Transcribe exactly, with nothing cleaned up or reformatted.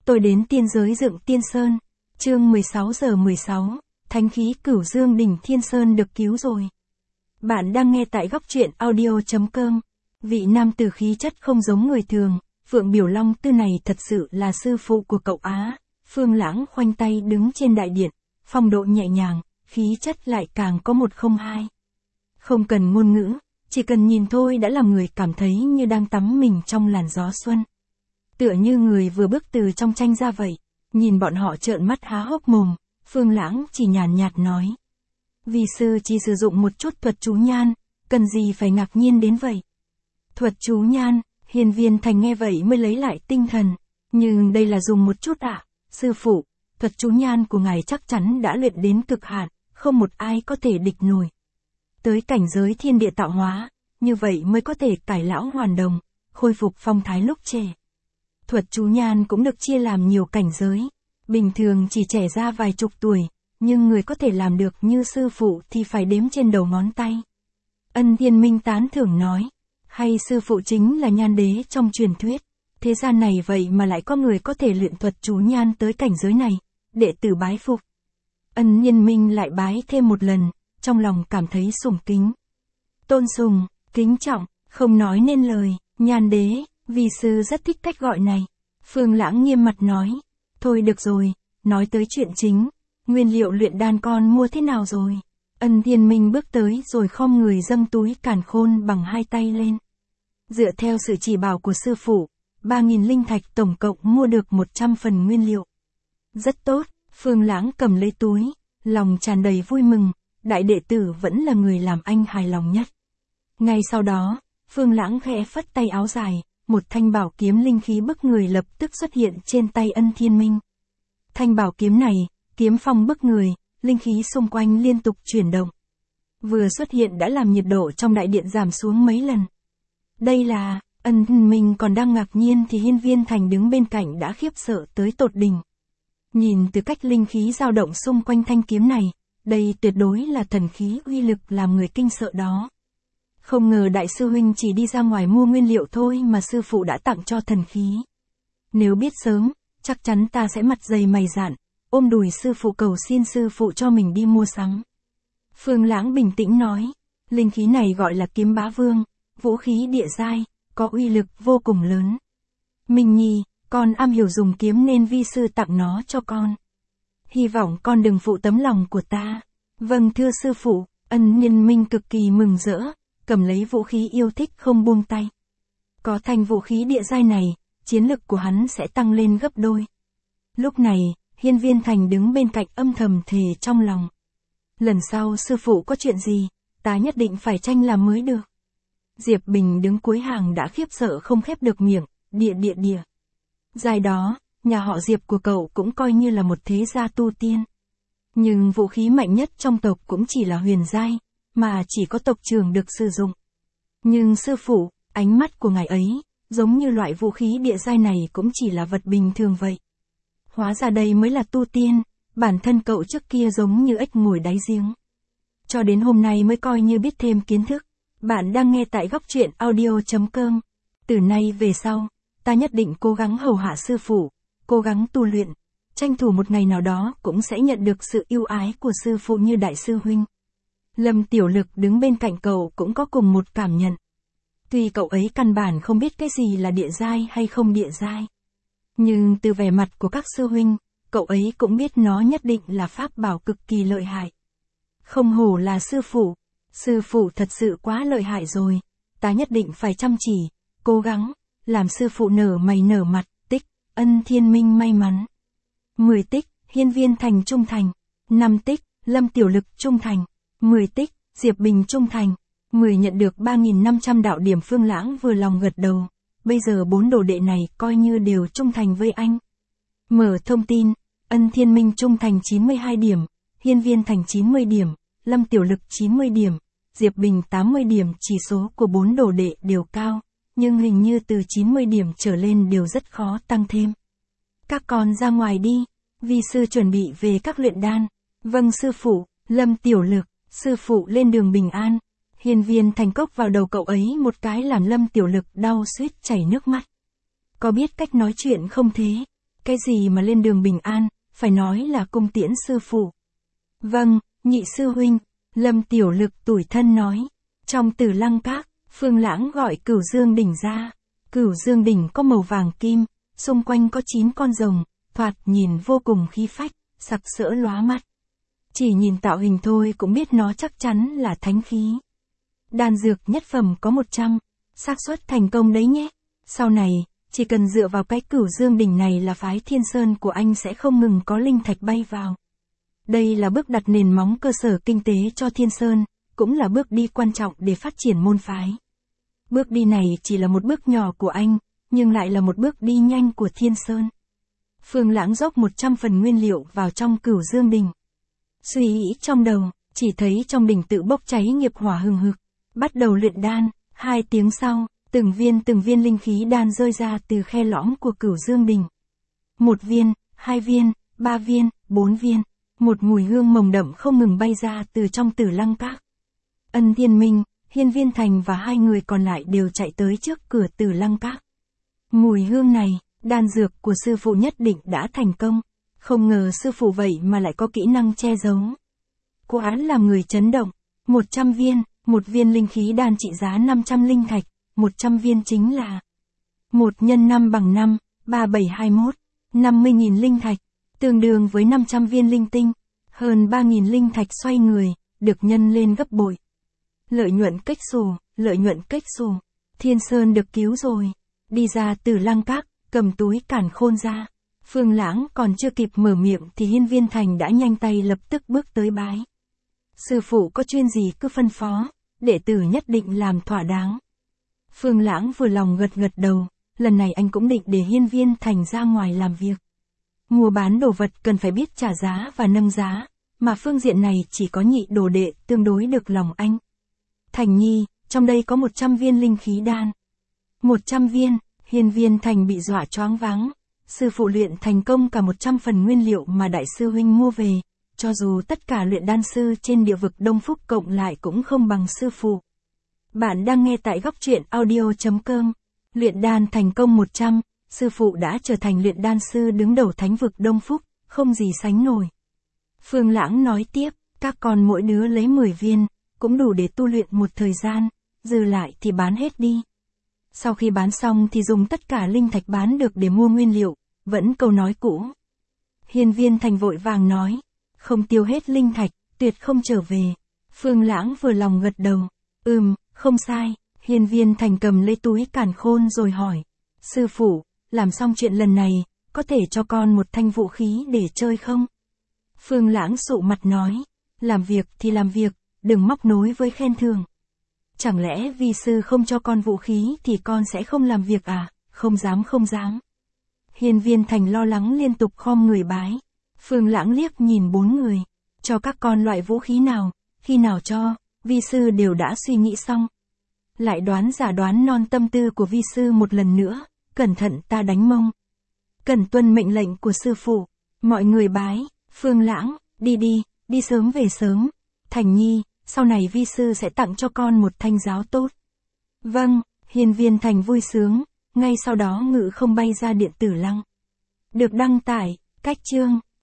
Tôi đến tiên giới dựng Tiên Sơn. Chương mười sáu giờ mười sáu, thánh khí Cửu Dương đỉnh Thiên Sơn được cứu rồi. Bạn đang nghe tại góc truyện audio chấm com. Vị nam tử khí chất không giống người thường, Phượng Biểu Long Tư này thật sự là sư phụ của cậu á. Phương Lãng khoanh tay đứng trên đại điện, phong độ nhẹ nhàng, khí chất lại càng có một không hai. Không cần ngôn ngữ, chỉ cần nhìn thôi đã làm người cảm thấy như đang tắm mình trong làn gió xuân. Tựa như người vừa bước từ trong tranh ra vậy. Nhìn bọn họ trợn mắt há hốc mồm, Phương Lãng chỉ nhàn nhạt nói. Vi sư chỉ sử dụng một chút thuật chú nhan, cần gì phải ngạc nhiên đến vậy. Thuật chú nhan, Hiên Viên Thành nghe vậy mới lấy lại tinh thần. Nhưng đây là dùng một chút ạ, à? Sư phụ, thuật chú nhan của ngài chắc chắn đã luyện đến cực hạn, không một ai có thể địch nổi. Tới cảnh giới thiên địa tạo hóa, như vậy mới có thể cải lão hoàn đồng, khôi phục phong thái lúc trẻ. Thuật chú nhan cũng được chia làm nhiều cảnh giới, bình thường chỉ trẻ ra vài chục tuổi, nhưng người có thể làm được như sư phụ thì phải đếm trên đầu ngón tay. Ân Thiên Minh tán thưởng nói, hay sư phụ chính là nhan đế trong truyền thuyết, thế gian này vậy mà lại có người có thể luyện thuật chú nhan tới cảnh giới này, đệ tử bái phục. Ân Thiên Minh lại bái thêm một lần, trong lòng cảm thấy sùng kính. Tôn sùng, kính trọng, không nói nên lời, nhan đế. Vi sư rất thích cách gọi này. Phương Lãng nghiêm mặt nói. Thôi được rồi, nói tới chuyện chính. Nguyên liệu luyện đan con mua thế nào rồi? Ân Thiên Minh bước tới rồi khom người dâng túi càn khôn bằng hai tay lên. Dựa theo sự chỉ bảo của sư phụ, ba nghìn linh thạch tổng cộng mua được một trăm phần nguyên liệu. Rất tốt, Phương Lãng cầm lấy túi, lòng tràn đầy vui mừng, đại đệ tử vẫn là người làm anh hài lòng nhất. Ngay sau đó, Phương Lãng khẽ phất tay áo dài. Một thanh bảo kiếm linh khí bức người lập tức xuất hiện trên tay Ân Thiên Minh. Thanh bảo kiếm này, kiếm phong bức người, linh khí xung quanh liên tục chuyển động. Vừa xuất hiện đã làm nhiệt độ trong đại điện giảm xuống mấy lần. Đây là, Ân Thiên Minh còn đang ngạc nhiên thì Hiên Viên Thành đứng bên cạnh đã khiếp sợ tới tột đỉnh. Nhìn từ cách linh khí dao động xung quanh thanh kiếm này, đây tuyệt đối là thần khí uy lực làm người kinh sợ đó. Không ngờ đại sư huynh chỉ đi ra ngoài mua nguyên liệu thôi mà sư phụ đã tặng cho thần khí. Nếu biết sớm, chắc chắn ta sẽ mặt dày mày dạn, ôm đùi sư phụ cầu xin sư phụ cho mình đi mua sắm. Phương Lãng bình tĩnh nói, linh khí này gọi là kiếm bá vương, vũ khí địa giai, có uy lực vô cùng lớn. Minh Nhi, con am hiểu dùng kiếm nên vi sư tặng nó cho con. Hy vọng con đừng phụ tấm lòng của ta. Vâng thưa sư phụ, Ân Thiên Minh cực kỳ mừng rỡ. Cầm lấy vũ khí yêu thích không buông tay. Có thanh vũ khí địa giai này, chiến lực của hắn sẽ tăng lên gấp đôi. Lúc này, Hiên Viên Thành đứng bên cạnh âm thầm thề trong lòng. Lần sau sư phụ có chuyện gì, ta nhất định phải tranh làm mới được. Diệp Bình đứng cuối hàng đã khiếp sợ không khép được miệng, địa địa địa. Dài đó, nhà họ Diệp của cậu cũng coi như là một thế gia tu tiên. Nhưng vũ khí mạnh nhất trong tộc cũng chỉ là huyền giai. Mà chỉ có tộc trưởng được sử dụng. Nhưng sư phụ, ánh mắt của ngài ấy, giống như loại vũ khí địa giai này cũng chỉ là vật bình thường vậy. Hóa ra đây mới là tu tiên, bản thân cậu trước kia giống như ếch ngồi đáy giếng. Cho đến hôm nay mới coi như biết thêm kiến thức. Bạn đang nghe tại góc truyện audio chấm com. Từ nay về sau, ta nhất định cố gắng hầu hạ sư phụ, cố gắng tu luyện, tranh thủ một ngày nào đó cũng sẽ nhận được sự yêu ái của sư phụ như đại sư huynh. Lâm Tiểu Lực đứng bên cạnh cậu cũng có cùng một cảm nhận. Tuy cậu ấy căn bản không biết cái gì là địa giai hay không địa giai. Nhưng từ vẻ mặt của các sư huynh, cậu ấy cũng biết nó nhất định là pháp bảo cực kỳ lợi hại. Không hổ là sư phụ, sư phụ thật sự quá lợi hại rồi, ta nhất định phải chăm chỉ, cố gắng, làm sư phụ nở mày nở mặt, tích, Ân Thiên Minh may mắn. mười tích, Hiên Viên Thành trung thành, năm tích, Lâm Tiểu Lực trung thành. mười tích, Diệp Bình trung thành, mười nhận được ba nghìn năm trăm đạo điểm. Phương Lãng vừa lòng gật đầu, bây giờ bốn đồ đệ này coi như đều trung thành với anh. Mở thông tin, Ân Thiên Minh trung thành chín mươi hai điểm, Hiên Viên Thành chín mươi điểm, Lâm Tiểu Lực chín mươi điểm, Diệp Bình tám mươi điểm. Chỉ số của bốn đồ đệ đều cao, nhưng hình như từ chín mươi điểm trở lên đều rất khó tăng thêm. Các con ra ngoài đi, vi sư chuẩn bị về các luyện đan. Vâng sư phụ. Lâm Tiểu Lực, sư phụ lên đường bình an. Hiên Viên Thành cốc vào đầu cậu ấy một cái làm Lâm Tiểu Lực đau suýt chảy nước mắt. Có biết cách nói chuyện không thế? Cái gì mà lên đường bình an, phải nói là cung tiễn sư phụ. Vâng, nhị sư huynh, Lâm Tiểu Lực tủi thân nói. Trong Tử Lăng Các, Phương Lãng gọi Cửu Dương đỉnh ra. Cửu Dương đỉnh có màu vàng kim, xung quanh có chín con rồng, thoạt nhìn vô cùng khí phách, sặc sỡ lóa mắt. Chỉ nhìn tạo hình thôi cũng biết nó chắc chắn là thánh khí. Đan dược nhất phẩm có một trăm, xác suất thành công đấy nhé. Sau này, chỉ cần dựa vào cái Cửu Dương đỉnh này là phái Thiên Sơn của anh sẽ không ngừng có linh thạch bay vào. Đây là bước đặt nền móng cơ sở kinh tế cho Thiên Sơn, cũng là bước đi quan trọng để phát triển môn phái. Bước đi này chỉ là một bước nhỏ của anh, nhưng lại là một bước đi nhanh của Thiên Sơn. Phương Lãng dốc một trăm phần nguyên liệu vào trong Cửu Dương đỉnh. Suy nghĩ trong đầu, chỉ thấy trong đỉnh tự bốc cháy nghiệp hỏa hừng hực, bắt đầu luyện đan. Hai tiếng sau, từng viên từng viên linh khí đan rơi ra từ khe lõm của Cửu Dương đỉnh. Một viên, hai viên, ba viên, bốn viên, một mùi hương nồng đậm không ngừng bay ra từ trong Tử Lăng Các. Ân Thiên Minh, Hiên Viên Thành và hai người còn lại đều chạy tới trước cửa Tử Lăng Các. Mùi hương này, đan dược của sư phụ nhất định đã thành công. Không ngờ sư phụ vậy mà lại có kỹ năng che giấu. Quá làm người chấn động. Một trăm viên, một viên linh khí đan trị giá năm trăm linh thạch, một trăm viên chính là một nhân năm bằng năm, ba bảy hai mốt, năm mươi nghìn linh thạch, tương đương với năm trăm viên linh tinh, hơn ba nghìn linh thạch xoay người, được nhân lên gấp bội. Lợi nhuận cách xù, lợi nhuận cách xù. Thiên Sơn được cứu rồi. Đi ra Tử Lăng Các, cầm túi càn khôn ra. Phương Lãng còn chưa kịp mở miệng thì Hiên Viên Thành đã nhanh tay lập tức bước tới bái. Sư phụ có chuyên gì cứ phân phó, đệ tử nhất định làm thỏa đáng. Phương Lãng vừa lòng gật gật đầu, lần này anh cũng định để Hiên Viên Thành ra ngoài làm việc. Mua bán đồ vật cần phải biết trả giá và nâng giá, mà phương diện này chỉ có nhị đồ đệ tương đối được lòng anh. Thành Nhi, trong đây có một trăm viên linh khí đan. một trăm viên, Hiên Viên Thành bị dọa choáng váng. Sư phụ luyện thành công cả một trăm phần nguyên liệu mà đại sư huynh mua về, cho dù tất cả luyện đan sư trên địa vực Đông Phúc cộng lại cũng không bằng sư phụ. Bạn đang nghe tại góc truyện audio chấm com. Luyện đan thành công một trăm, sư phụ đã trở thành luyện đan sư đứng đầu thánh vực Đông Phúc, không gì sánh nổi. Phương Lãng nói tiếp, các con mỗi đứa lấy mười viên, cũng đủ để tu luyện một thời gian, dư lại thì bán hết đi. Sau khi bán xong thì dùng tất cả linh thạch bán được để mua nguyên liệu, vẫn câu nói cũ. Hiên Viên Thành vội vàng nói, không tiêu hết linh thạch, tuyệt không trở về. Phương Lãng vừa lòng gật đầu, ừm, không sai. Hiên Viên Thành cầm lấy túi càn khôn rồi hỏi, sư phụ, làm xong chuyện lần này, có thể cho con một thanh vũ khí để chơi không? Phương Lãng sụ mặt nói, làm việc thì làm việc, đừng móc nối với khen thưởng. Chẳng lẽ vi sư không cho con vũ khí thì con sẽ không làm việc à? Không dám không dám. Hiên Viên Thành lo lắng liên tục khom người bái. Phương Lãng liếc nhìn bốn người, cho các con loại vũ khí nào, khi nào cho, vi sư đều đã suy nghĩ xong. Lại đoán giả đoán non tâm tư của vi sư một lần nữa, cẩn thận ta đánh mông. Cần tuân mệnh lệnh của sư phụ. Mọi người bái, Phương Lãng, đi đi, đi sớm về sớm. Thành Nhi, sau này vi sư sẽ tặng cho con một thanh giáo tốt. Vâng, Hiên Viên Thành vui sướng, ngay sau đó ngự không bay ra điện Tử Lăng. Được đăng tải, cách chương.